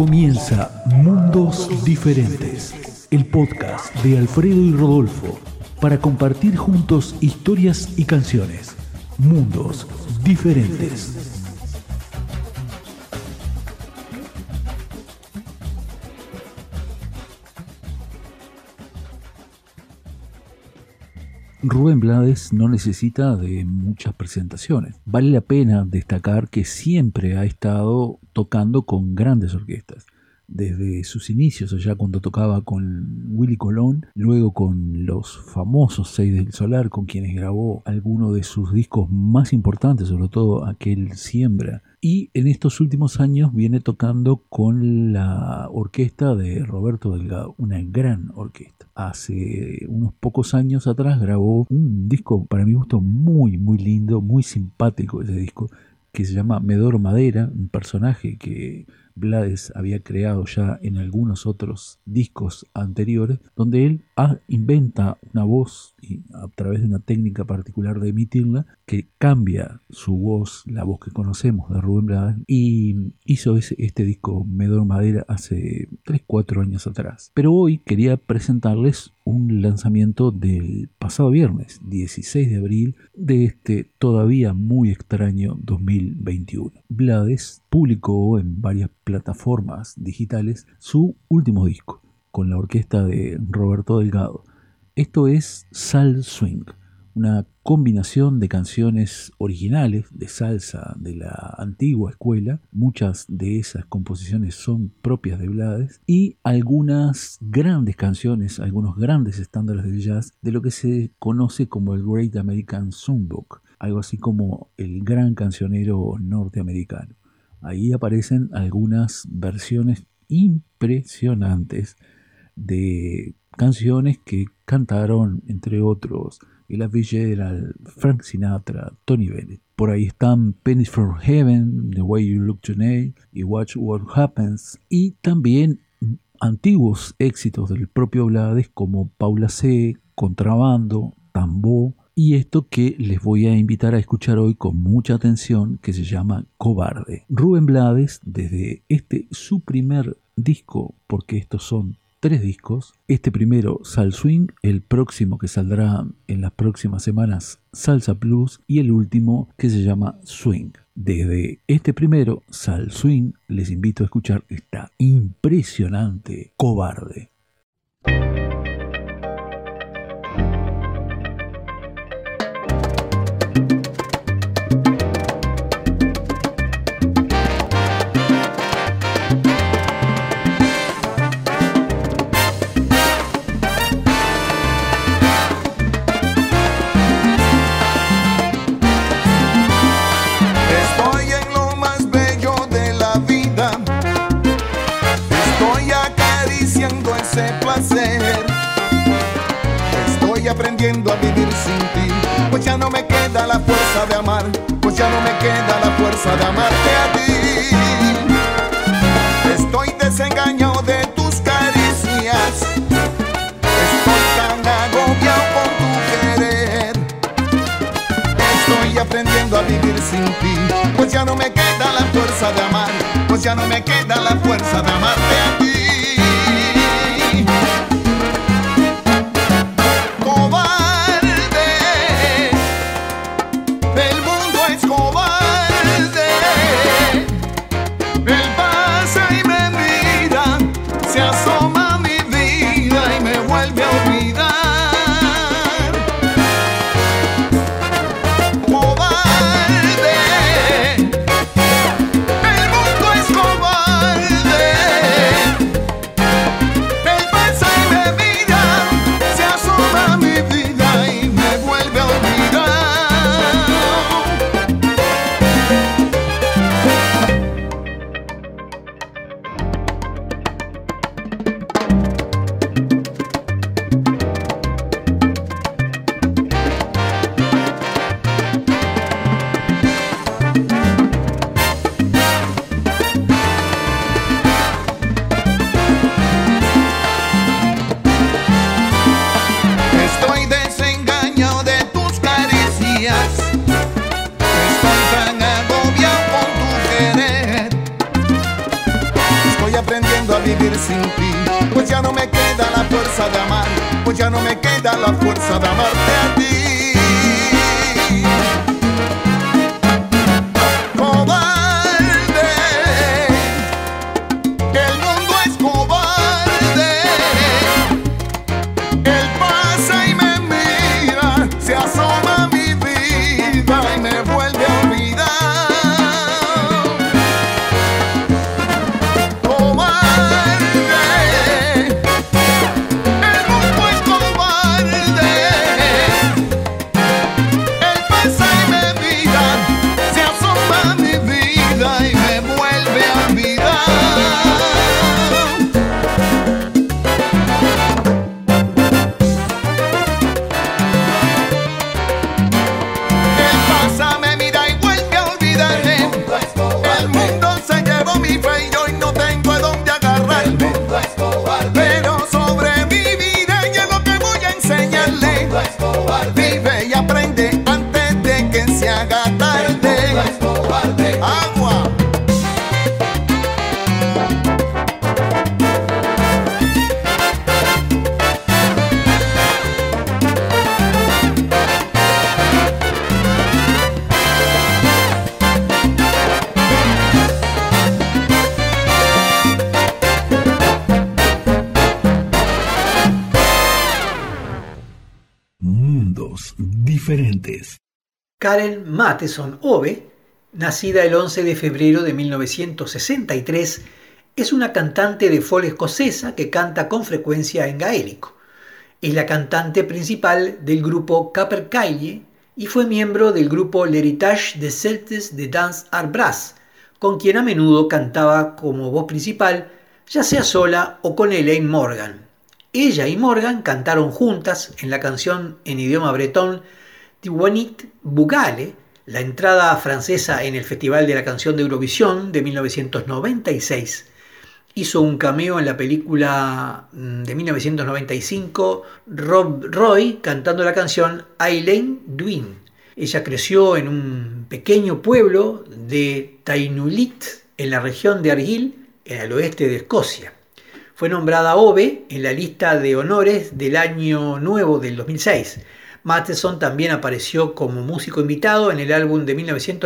Comienza Mundos Diferentes, el podcast de Alfredo y Rodolfo, para compartir juntos historias y canciones. Mundos Diferentes. Rubén Blades no necesita de muchas presentaciones. Vale la pena destacar que siempre ha estado tocando con grandes orquestas. Desde sus inicios, allá cuando tocaba con Willie Colón, luego con los famosos Seis del Solar, con quienes grabó algunos de sus discos más importantes, sobre todo aquel Siembra. Y en estos últimos años viene tocando con la orquesta de Roberto Delgado, una gran orquesta. Hace unos pocos años atrás grabó un disco, para mi gusto, muy lindo, muy simpático ese disco, que se llama Medoro Madera, un personaje que Blades había creado ya en algunos otros discos anteriores, donde él inventa una voz y a través de una técnica particular de emitirla que cambia su voz, la voz que conocemos de Rubén Blades, y hizo este disco Medoro Madera hace 3-4 años atrás. Pero hoy quería presentarles un lanzamiento del pasado viernes, 16 de abril, de este todavía muy extraño 2021. Blades publicó en varias plataformas digitales su último disco, con la orquesta de Roberto Delgado. Esto es Sal Swing, una combinación de canciones originales de salsa de la antigua escuela. Muchas de esas composiciones son propias de Blades, y algunas grandes canciones, algunos grandes estándares del jazz, de lo que se conoce como el Great American Songbook, algo así como el gran cancionero norteamericano. Ahí aparecen algunas versiones impresionantes de canciones que cantaron, entre otros, Ella Fitzgerald, Frank Sinatra, Tony Bennett. Por ahí están Pennies from Heaven, The Way You Look Tonight y Watch What Happens. Y también antiguos éxitos del propio Blades como Paula C., Contrabando, Tambó, y esto que les voy a invitar a escuchar hoy con mucha atención, que se llama Cobarde. Rubén Blades, desde su primer disco, porque estos son 3 discos, este primero Sal Swing, el próximo que saldrá en las próximas semanas Salsa Plus, y el último que se llama Swing. Desde este primero, Sal Swing, les invito a escuchar esta impresionante Cobarde. Estoy aprendiendo a vivir sin ti, pues ya no me queda la fuerza de amar, pues ya no me queda la fuerza de amarte a ti. Estoy desengañado de tus caricias, estoy tan agobiado con tu querer. Estoy aprendiendo a vivir sin ti, pues ya no me queda la fuerza de amar, pues ya no me queda la fuerza de amarte a ti. vivir sin ti. Pues ya no me queda la fuerza de amar, pues ya no me queda la fuerza de amarte a ti. Diferentes. Karen Matheson Ove, nacida el 11 de febrero de 1963, es una cantante de folk escocesa que canta con frecuencia en gaélico. Es la cantante principal del grupo Capercaillie y fue miembro del grupo L'Héritage des Celtes de Dance Art Brass, con quien a menudo cantaba como voz principal, ya sea sola o con Elaine Morgan. Ella y Morgan cantaron juntas en la canción en idioma bretón Tiwanit Bugale, la entrada francesa en el Festival de la Canción de Eurovisión de 1996. Hizo un cameo en la película de 1995 Rob Roy cantando la canción Aileen Duin. Ella creció en un pequeño pueblo de Tainulit en la región de Argyll, en el oeste de Escocia. Fue nombrada Ove en la lista de honores del Año Nuevo del 2006. Matheson también apareció como músico invitado en el álbum de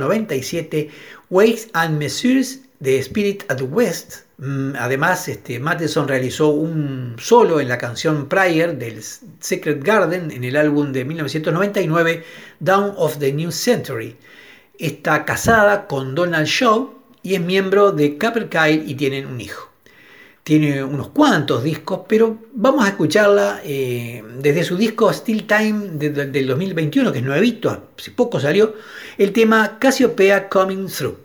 1997 Weights and Measures de Spirit at the West. Además, Matheson realizó un solo en la canción Prayer del Secret Garden en el álbum de 1999 Dawn of the New Century. Está casada con Donald Shaw y es miembro de Capercaillie y tienen un hijo. Tiene unos cuantos discos, pero vamos a escucharla desde su disco Still Time del 2021, que es nuevito, hace poco salió, el tema Cassiopeia Coming Through.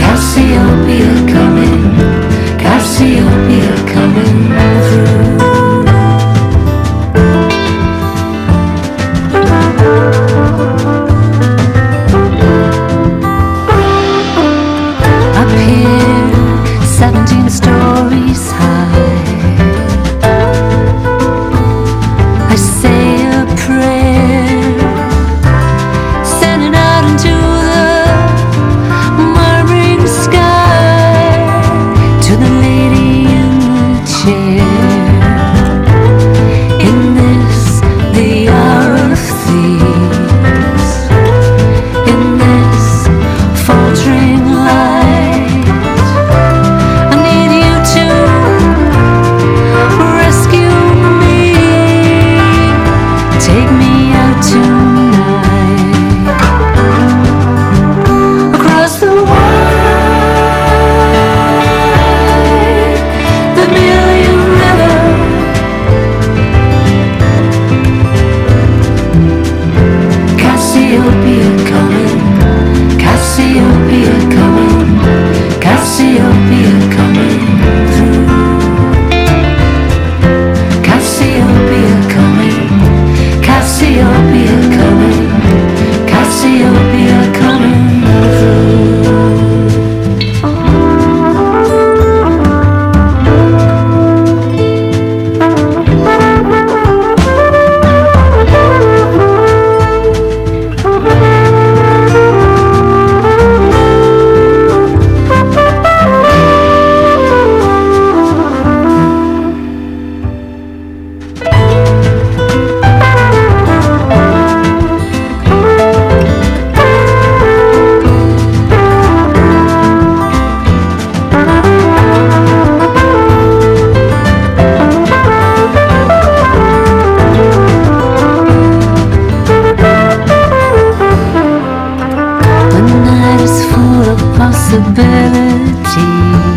Cassiopeia coming through. eternity.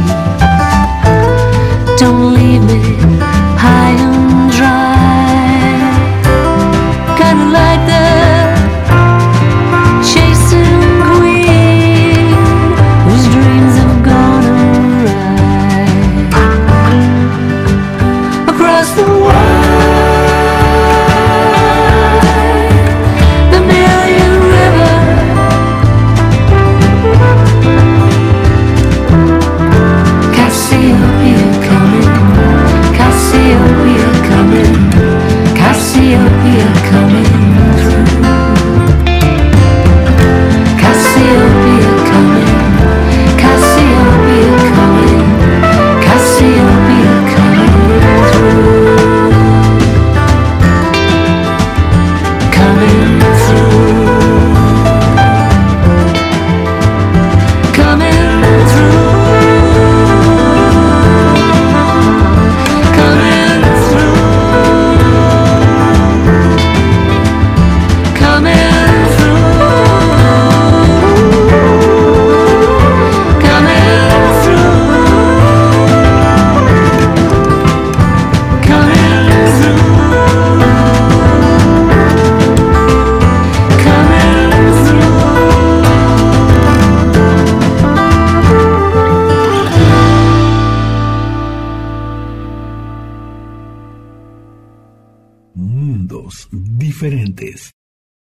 Don't leave me high and dry, kinda like the chasing queen whose dreams have gone awry. Across the wide, the million river, Cassiopeia coming, Cassiopeia coming, Cassiopeia coming through. Cassiopeia coming, Cassiopeia coming, Cassiopeia coming through. Coming through. Coming through. Coming through. Coming through. Coming through. Coming through. Coming through. Mundos diferentes.